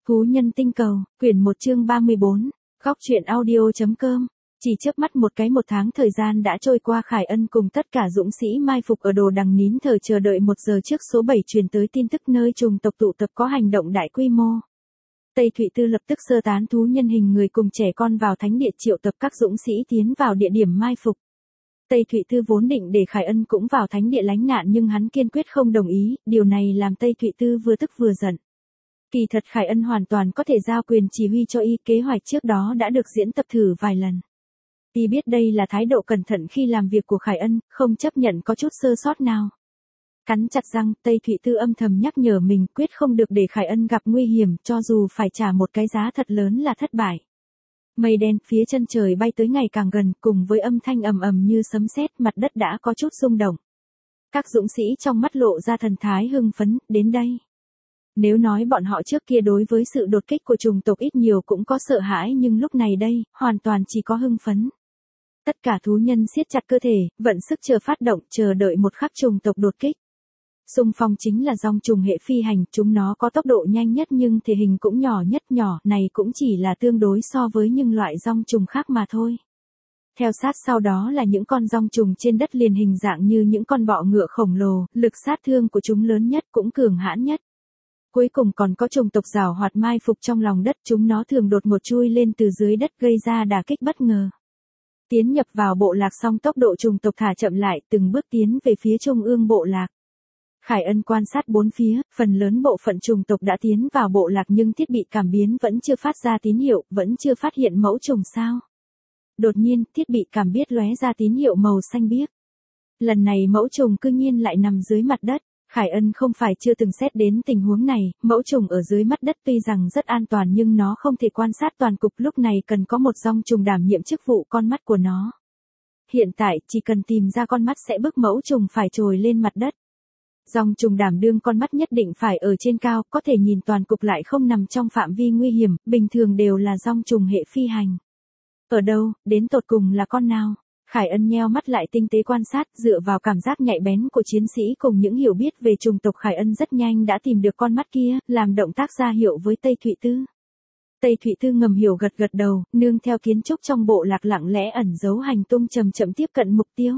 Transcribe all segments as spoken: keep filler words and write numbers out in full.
Thú nhân tinh cầu, quyển một chương ba mươi bốn, góc truyện audio.com. Chỉ chớp mắt một cái một tháng thời gian đã trôi qua, Khải Ân cùng tất cả dũng sĩ mai phục ở Đồ Đằng nín thở chờ đợi. Một giờ trước số bảy truyền tới tin tức nơi trùng tộc tụ tập có hành động đại quy mô. Tây Thụy Tư lập tức sơ tán thú nhân hình người cùng trẻ con vào thánh địa, triệu tập các dũng sĩ tiến vào địa điểm mai phục. Tây Thụy Tư vốn định để Khải Ân cũng vào thánh địa lánh nạn nhưng hắn kiên quyết không đồng ý, điều này làm Tây Thụy Tư vừa tức vừa giận. Kỳ thật Khải Ân hoàn toàn có thể giao quyền chỉ huy cho y, kế hoạch trước đó đã được diễn tập thử vài lần. Y biết đây là thái độ cẩn thận khi làm việc của Khải Ân, không chấp nhận có chút sơ sót nào. Cắn chặt răng, Tây Thụy Tư âm thầm nhắc nhở mình quyết không được để Khải Ân gặp nguy hiểm, cho dù phải trả một cái giá thật lớn là thất bại. Mây đen phía chân trời bay tới ngày càng gần, cùng với âm thanh ầm ầm như sấm sét, mặt đất đã có chút rung động. Các dũng sĩ trong mắt lộ ra thần thái hưng phấn, đến đây. Nếu nói bọn họ trước kia đối với sự đột kích của trùng tộc ít nhiều cũng có sợ hãi, nhưng lúc này đây, hoàn toàn chỉ có hưng phấn. Tất cả thú nhân siết chặt cơ thể, vận sức chờ phát động, chờ đợi một khắc trùng tộc đột kích. Xung phong chính là dòng trùng hệ phi hành, chúng nó có tốc độ nhanh nhất nhưng thể hình cũng nhỏ nhất, nhỏ này cũng chỉ là tương đối so với những loại dòng trùng khác mà thôi. Theo sát sau đó là những con dòng trùng trên đất liền, hình dạng như những con bọ ngựa khổng lồ, lực sát thương của chúng lớn nhất cũng cường hãn nhất. Cuối cùng còn có trùng tộc giảo hoạt mai phục trong lòng đất, chúng nó thường đột ngột chui lên từ dưới đất gây ra đả kích bất ngờ. Tiến nhập vào bộ lạc xong tốc độ trùng tộc thả chậm lại, từng bước tiến về phía trung ương bộ lạc. Khải Ân quan sát bốn phía, phần lớn bộ phận trùng tộc đã tiến vào bộ lạc nhưng thiết bị cảm biến vẫn chưa phát ra tín hiệu, vẫn chưa phát hiện mẫu trùng sao. Đột nhiên, thiết bị cảm biết lóe ra tín hiệu màu xanh biếc. Lần này mẫu trùng cư nhiên lại nằm dưới mặt đất. Khải Ân không phải chưa từng xét đến tình huống này, mẫu trùng ở dưới mặt đất tuy rằng rất an toàn nhưng nó không thể quan sát toàn cục, lúc này cần có một dòng trùng đảm nhiệm chức vụ con mắt của nó. Hiện tại, chỉ cần tìm ra con mắt sẽ bức mẫu trùng phải trồi lên mặt đất. Dòng trùng đảm đương con mắt nhất định phải ở trên cao, có thể nhìn toàn cục lại không nằm trong phạm vi nguy hiểm, bình thường đều là dòng trùng hệ phi hành. Ở đâu, đến tột cùng là con nào? Khải Ân nheo mắt lại tinh tế quan sát, dựa vào cảm giác nhạy bén của chiến sĩ cùng những hiểu biết về trùng tộc, Khải Ân rất nhanh đã tìm được con mắt kia, làm động tác ra hiệu với Tây Thụy Tư. Tây Thụy Tư ngầm hiểu gật gật đầu, nương theo kiến trúc trong bộ lạc lặng lẽ ẩn giấu hành tung, chậm chậm tiếp cận mục tiêu.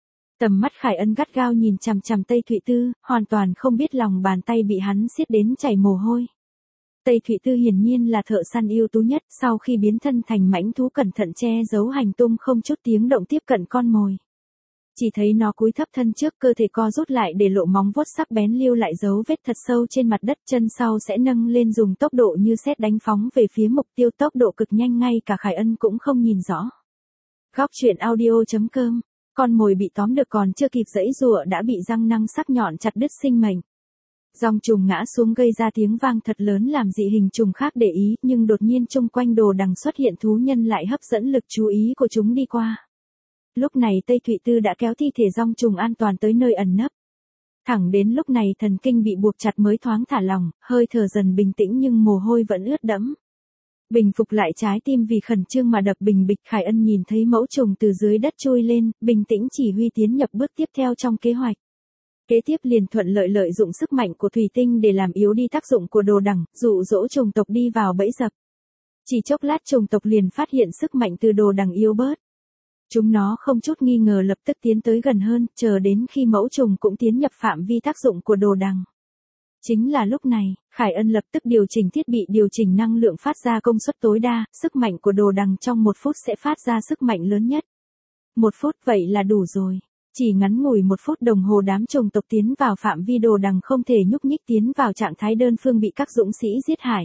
Tầm mắt Khải Ân gắt gao nhìn chằm chằm Tây Thụy Tư, hoàn toàn không biết lòng bàn tay bị hắn siết đến chảy mồ hôi. Tây Thụy Tư hiển nhiên là thợ săn ưu tú nhất, sau khi biến thân thành mãnh thú cẩn thận che giấu hành tung, không chút tiếng động tiếp cận con mồi. Chỉ thấy nó cúi thấp thân trước, cơ thể co rút lại để lộ móng vuốt sắc bén lưu lại dấu vết thật sâu trên mặt đất, chân sau sẽ nâng lên dùng tốc độ như sét đánh phóng về phía mục tiêu, tốc độ cực nhanh ngay cả Khải Ân cũng không nhìn rõ. Góc truyện audio.com. Con mồi bị tóm được còn chưa kịp giãy giụa đã bị răng nanh sắc nhọn chặt đứt sinh mệnh. Dòng trùng ngã xuống gây ra tiếng vang thật lớn làm dị hình trùng khác để ý, nhưng đột nhiên chung quanh Đồ Đằng xuất hiện thú nhân lại hấp dẫn lực chú ý của chúng đi qua. Lúc này Tây Thụy Tư đã kéo thi thể dòng trùng an toàn tới nơi ẩn nấp. Thẳng đến lúc này thần kinh bị buộc chặt mới thoáng thả lỏng, hơi thở dần bình tĩnh nhưng mồ hôi vẫn ướt đẫm. Bình phục lại trái tim vì khẩn trương mà đập bình bịch, Khải Ân nhìn thấy mẫu trùng từ dưới đất trôi lên, bình tĩnh chỉ huy tiến nhập bước tiếp theo trong kế hoạch. Kế tiếp liền thuận lợi lợi dụng sức mạnh của thủy tinh để làm yếu đi tác dụng của Đồ Đằng, dụ dỗ trùng tộc đi vào bẫy dập. Chỉ chốc lát trùng tộc liền phát hiện sức mạnh từ Đồ Đằng yếu bớt. Chúng nó không chút nghi ngờ lập tức tiến tới gần hơn, chờ đến khi mẫu trùng cũng tiến nhập phạm vi tác dụng của Đồ Đằng. Chính là lúc này, Khải Ân lập tức điều chỉnh thiết bị, điều chỉnh năng lượng phát ra công suất tối đa, sức mạnh của Đồ Đằng trong một phút sẽ phát ra sức mạnh lớn nhất. Một phút vậy là đủ rồi. Chỉ ngắn ngủi một phút đồng hồ đám trùng tộc tiến vào phạm vi Đồ Đằng không thể nhúc nhích, tiến vào trạng thái đơn phương bị các dũng sĩ giết hại.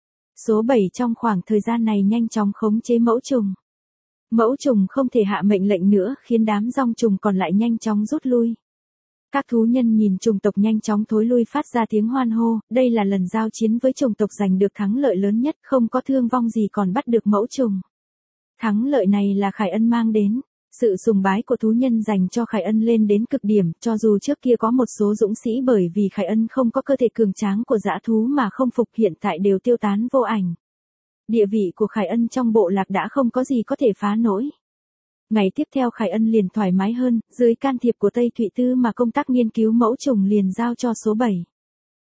Số bảy trong khoảng thời gian này nhanh chóng khống chế mẫu trùng. Mẫu trùng không thể hạ mệnh lệnh nữa khiến đám dòng trùng còn lại nhanh chóng rút lui. Các thú nhân nhìn trùng tộc nhanh chóng thối lui phát ra tiếng hoan hô, đây là lần giao chiến với trùng tộc giành được thắng lợi lớn nhất, không có thương vong gì còn bắt được mẫu trùng. Thắng lợi này là Khải Ân mang đến. Sự sùng bái của thú nhân dành cho Khải Ân lên đến cực điểm, cho dù trước kia có một số dũng sĩ bởi vì Khải Ân không có cơ thể cường tráng của dã thú mà không phục, hiện tại đều tiêu tán vô ảnh. Địa vị của Khải Ân trong bộ lạc đã không có gì có thể phá nổi. Ngày tiếp theo Khải Ân liền thoải mái hơn, dưới can thiệp của Tây Thụy Tư mà công tác nghiên cứu mẫu trùng liền giao cho số bảy.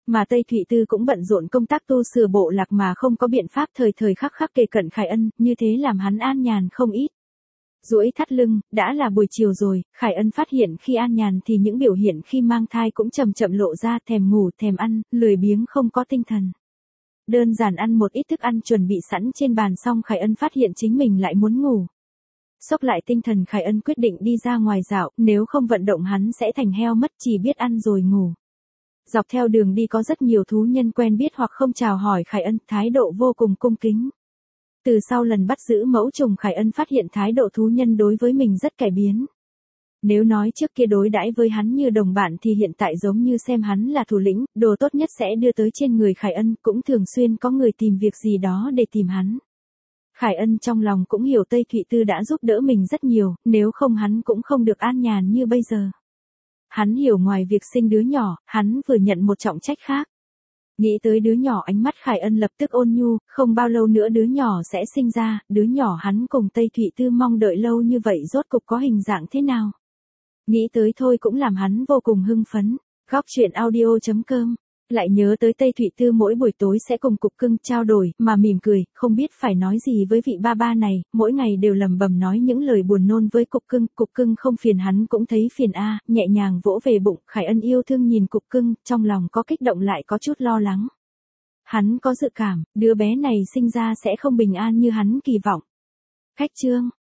Mà Tây Thụy Tư cũng bận rộn công tác tu sửa bộ lạc mà không có biện pháp thời thời khắc khắc kề cận Khải Ân, như thế làm hắn an nhàn không ít. Duỗi thắt lưng, đã là buổi chiều rồi, Khải Ân phát hiện khi an nhàn thì những biểu hiện khi mang thai cũng chậm chậm lộ ra, thèm ngủ, thèm ăn, lười biếng không có tinh thần. Đơn giản ăn một ít thức ăn chuẩn bị sẵn trên bàn xong Khải Ân phát hiện chính mình lại muốn ngủ. Xốc lại tinh thần Khải Ân quyết định đi ra ngoài dạo, nếu không vận động hắn sẽ thành heo mất, chỉ biết ăn rồi ngủ. Dọc theo đường đi có rất nhiều thú nhân quen biết hoặc không chào hỏi Khải Ân, thái độ vô cùng cung kính. Từ sau lần bắt giữ mẫu trùng Khải Ân phát hiện thái độ thú nhân đối với mình rất cải biến. Nếu nói trước kia đối đãi với hắn như đồng bạn thì hiện tại giống như xem hắn là thủ lĩnh, đồ tốt nhất sẽ đưa tới trên người Khải Ân, cũng thường xuyên có người tìm việc gì đó để tìm hắn. Khải Ân trong lòng cũng hiểu Tây Thụy Tư đã giúp đỡ mình rất nhiều, nếu không hắn cũng không được an nhàn như bây giờ. Hắn hiểu ngoài việc sinh đứa nhỏ, hắn vừa nhận một trọng trách khác. Nghĩ tới đứa nhỏ ánh mắt Khải Ân lập tức ôn nhu, không bao lâu nữa đứa nhỏ sẽ sinh ra, đứa nhỏ hắn cùng Tây Thụy Tư mong đợi lâu như vậy rốt cục có hình dạng thế nào. Nghĩ tới thôi cũng làm hắn vô cùng hưng phấn. Góc truyện audio chấm com. Lại nhớ tới Tây Thụy Tư mỗi buổi tối sẽ cùng Cục Cưng trao đổi, mà mỉm cười, không biết phải nói gì với vị ba ba này, mỗi ngày đều lầm bầm nói những lời buồn nôn với Cục Cưng, Cục Cưng không phiền hắn cũng thấy phiền a, nhẹ nhàng vỗ về bụng, Khải Ân yêu thương nhìn Cục Cưng, trong lòng có kích động lại có chút lo lắng. Hắn có dự cảm, đứa bé này sinh ra sẽ không bình an như hắn kỳ vọng. Khách chương